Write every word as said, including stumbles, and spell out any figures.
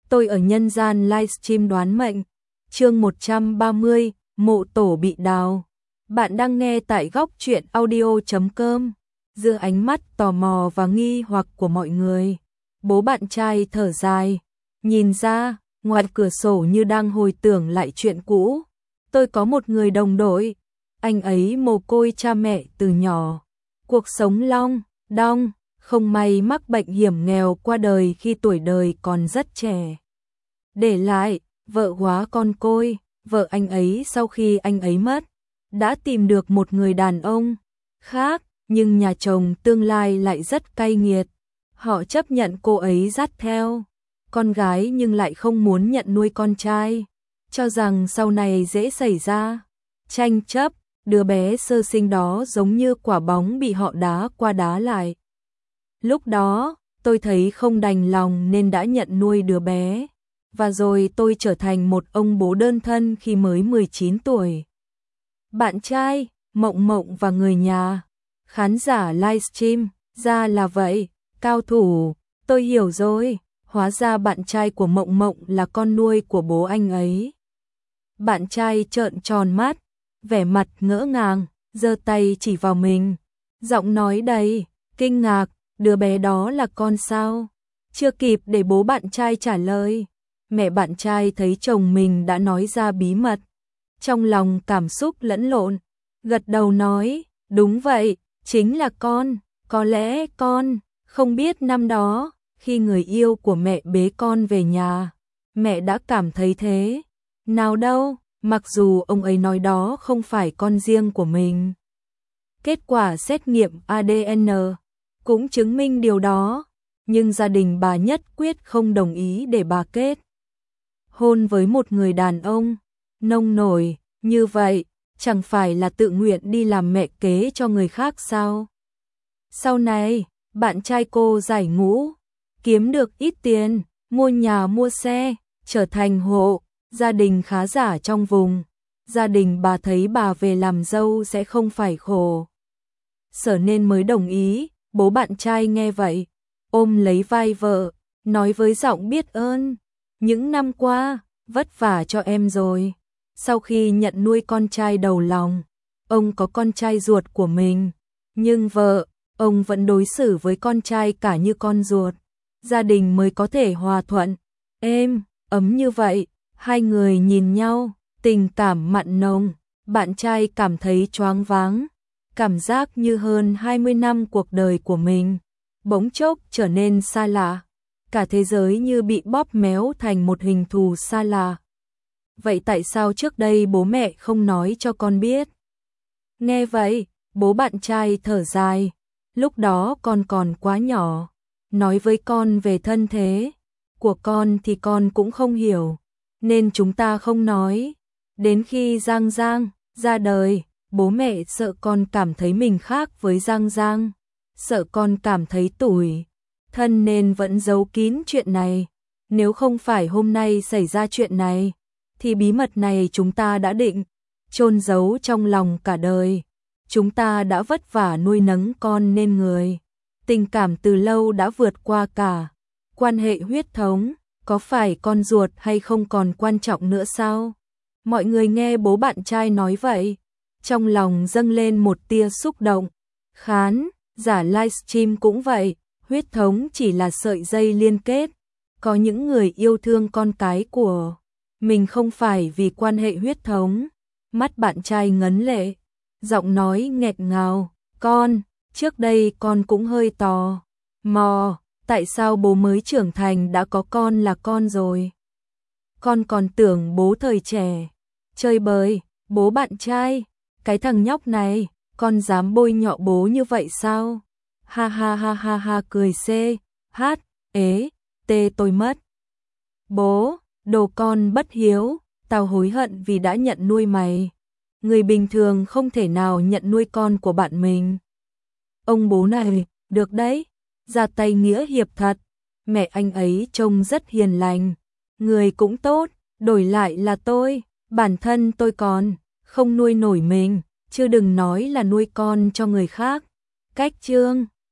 Tôi ở nhân gian livestream đoán mệnh, chương một trăm ba mươi, mộ tổ bị đào. Bạn đang nghe tại góc truyện audio chấm com. Giữa ánh mắt tò mò và nghi hoặc của mọi người, bố bạn trai thở dài, nhìn ra, ngoài cửa sổ như đang hồi tưởng lại chuyện cũ. Tôi có một người đồng đội, anh ấy mồ côi cha mẹ từ nhỏ, cuộc sống long, đong, không may mắc bệnh hiểm nghèo qua đời khi tuổi đời còn rất trẻ. Để lại, vợ hóa con côi, vợ anh ấy sau khi anh ấy mất, đã tìm được một người đàn ông khác, nhưng nhà chồng tương lai lại rất cay nghiệt. Họ chấp nhận cô ấy dắt theo con gái nhưng lại không muốn nhận nuôi con trai, cho rằng sau này dễ xảy ra tranh chấp, đứa bé sơ sinh đó giống như quả bóng bị họ đá qua đá lại. Lúc đó, tôi thấy không đành lòng nên đã nhận nuôi đứa bé, và rồi tôi trở thành một ông bố đơn thân khi mới mười chín tuổi. Bạn trai, Mộng Mộng và người nhà, khán giả livestream, ra là vậy, cao thủ, tôi hiểu rồi, hóa ra bạn trai của Mộng Mộng là con nuôi của bố anh ấy. Bạn trai trợn tròn mắt, vẻ mặt ngỡ ngàng, giơ tay chỉ vào mình, giọng nói đầy kinh ngạc, đứa bé đó là con sao? Chưa kịp để bố bạn trai trả lời, mẹ bạn trai thấy chồng mình đã nói ra bí mật, trong lòng cảm xúc lẫn lộn, gật đầu nói, đúng vậy, chính là con, có lẽ con, không biết năm đó, khi người yêu của mẹ bế con về nhà, mẹ đã cảm thấy thế. Nào đâu, mặc dù ông ấy nói đó không phải con riêng của mình. Kết quả xét nghiệm a đê en cũng chứng minh điều đó, nhưng gia đình bà nhất quyết không đồng ý để bà kết hôn với một người đàn ông nông nổi như vậy, chẳng phải là tự nguyện đi làm mẹ kế cho người khác sao? Sau này, bạn trai cô giải ngũ, kiếm được ít tiền, mua nhà mua xe, trở thành hộ gia đình khá giả trong vùng. Gia đình bà thấy bà về làm dâu sẽ không phải khổ sở nên mới đồng ý. Bố bạn trai nghe vậy, ôm lấy vai vợ, nói với giọng biết ơn, những năm qua, vất vả cho em rồi. Sau khi nhận nuôi con trai đầu lòng, ông có con trai ruột của mình, nhưng vợ, ông vẫn đối xử với con trai cả như con ruột. Gia đình mới có thể hòa thuận, êm, ấm như vậy. Hai người nhìn nhau, tình cảm mặn nồng, bạn trai cảm thấy choáng váng, cảm giác như hơn hai mươi năm cuộc đời của mình bỗng chốc trở nên xa lạ, cả thế giới như bị bóp méo thành một hình thù xa lạ. Vậy tại sao trước đây bố mẹ không nói cho con biết? Nghe vậy, bố bạn trai thở dài, lúc đó con còn quá nhỏ, nói với con về thân thế của con thì con cũng không hiểu, nên chúng ta không nói. Đến khi Giang Giang ra đời, bố mẹ sợ con cảm thấy mình khác với Giang Giang, sợ con cảm thấy tủi thân nên vẫn giấu kín chuyện này. Nếu không phải hôm nay xảy ra chuyện này, thì bí mật này chúng ta đã định chôn giấu trong lòng cả đời. Chúng ta đã vất vả nuôi nấng con nên người, tình cảm từ lâu đã vượt qua cả quan hệ huyết thống, có phải con ruột hay không còn quan trọng nữa sao? Mọi người nghe bố bạn trai nói vậy, trong lòng dâng lên một tia xúc động. Khán giả livestream cũng vậy, huyết thống chỉ là sợi dây liên kết. Có những người yêu thương con cái của mình không phải vì quan hệ huyết thống. Mắt bạn trai ngấn lệ, giọng nói nghẹt ngào, con, trước đây con cũng hơi tò mò, tại sao bố mới trưởng thành đã có con là con rồi? Con còn tưởng bố thời trẻ chơi bời. Bố bạn trai, cái thằng nhóc này, con dám bôi nhọ bố như vậy sao? Ha ha ha ha ha cười xê, hát, ế, tê tôi mất. Bố, đồ con bất hiếu, tao hối hận vì đã nhận nuôi mày. Người bình thường không thể nào nhận nuôi con của bạn mình. Ông bố này, được đấy, ra tay nghĩa hiệp thật. Mẹ anh ấy trông rất hiền lành, người cũng tốt, đổi lại là tôi, bản thân tôi còn không nuôi nổi mình, chứ đừng nói là nuôi con cho người khác. Cách chương